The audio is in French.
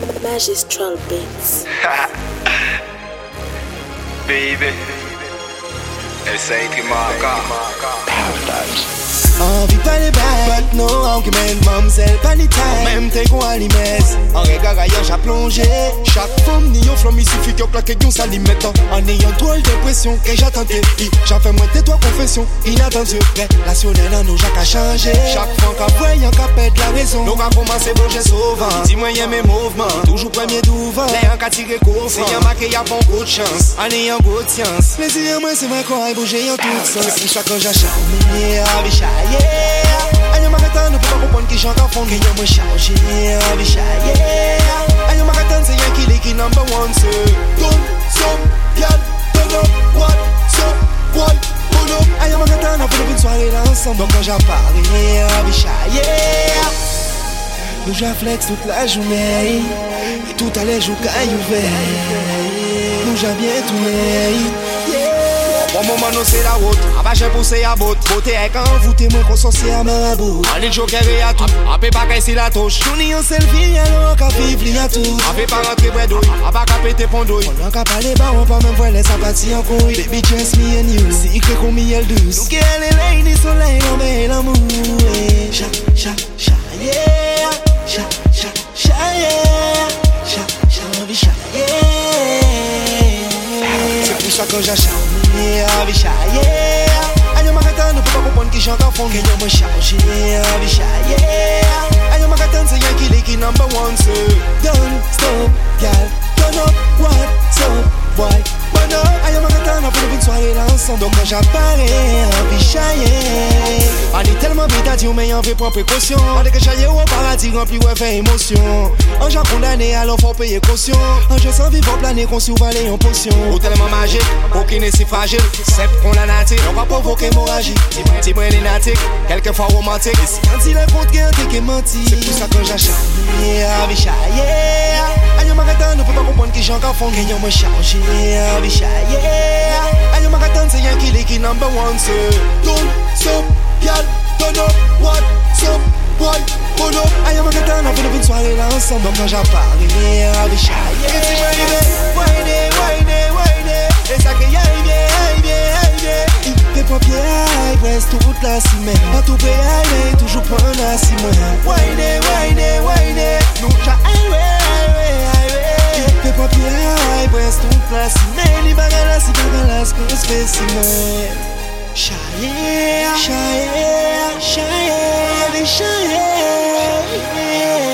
Magistral Beats. Baby, essa é entre marca. Paradise. Envie pas les bagues, but no argument, mamselle, pas les tailles. Même t'es qu'on a l'imesse. En regard ailleurs, j'ai plongé. Chaque femme, ni un flamme, il suffit qu'on claque qu'on s'alimente. En ayant drôle d'impression que j'attendais. J'en fais moins tais-toi confession, inattendu. Relationnel en nous, j'ai qu'à changer. Chaque fois qu'à voyer, qu'à perdre la raison. Donc à commencer, bon, j'ai souvent. Dis-moi, y'a mes mouvements. Toujours premier d'ouvant. Les qu'à tirer court. C'est y'a marqué, y'a bon coup de chance. En ayant good science. Plaisir, moi, c'est moi qu'on aille bouger en tout sens. C'est pour ça que j'ai charmé, avichaillé. Aïe marathon, ne peut pas comprendre qui chante en fond. Qu'il y a moins chargé, avichaillé. Aïe marathon, c'est y'a qui number one, c'est don't stop, y'all, turn up, what's up, boy, pull up. Aïe marathon, on fait une soirée là ensemble. Donc quand j'apparais, avichaillé. Nous j'afflex toute la journée. Et tout à l'heure, j'ouvre ouvert. Nous j'ai bien tourné. Bon moment non c'est la route, à j'ai poussé à bout. Beauté est quand vous témoin qu'on s'en sert à ma bout. On est joker et à tout, à peu pas qu'à la touche. Journée en selfie, alors qu'à vivre à tout. À peu pas rentrer près d'ouille, à pas qu'à péter pondouille. On n'a qu'à pas les barres, on peut même voir les sympathies en couille. Baby just me and you, c'est écrit comme miel douce. Nous qui elle est lady, soleil, on met l'amour. Cha, cha, cha, yeah. Cha, cha, cha, yeah. Cha, cha, cha, yeah. C'est pour ça que j'achète. Avichaillé. Aïe marathon, ne peut pas comprendre qui chante en fond. Qu'il y a moins chargé, avichaillé. Aïe marathon, c'est y'a qui number one, c'est don't stop, gal, turn up, what's up, boy, burn up. Aïe marathon, on fait une soirée là ensemble. Donc quand j'apparais, avichaillé. On est tellement vite à dire, mais on veut prendre précaution. On est que chaillé au paradis, rempli ouais fait émotion. Un jour condamné, alors faut payer caution. Un jour sans vivre plané, qu'on survalait en potion. Ou tellement magique, aucun est si fragile. C'est qu'on la natique, on va provoquer hémorragie. Dis-moi les natiques, quelquefois romantique. Et si quand il est contre, t'es qui menti. C'est pour ça que j'achète, avichaillé. Aïe marathon, ne peut pas comprendre qui chante en fond. Qu'il y a moins chargé, avichaillé. Aïe marathon, c'est y'a qui number one, c'est don't stop, y'all, turn up, what's up, boy, pull up. Aïe marathon, on fait une soirée là ensemble. Donc quand j'apparais, avichaillé. Et tu m'as dit, wayne. Et ça qu'il y a, il fait papier, il presse toute la semaine. En tout pays, toujours prendre la semaine. Wayne, nous j'ai il fait papier, il presse toute la semaine. Il va la ce spécimen. Chaillé.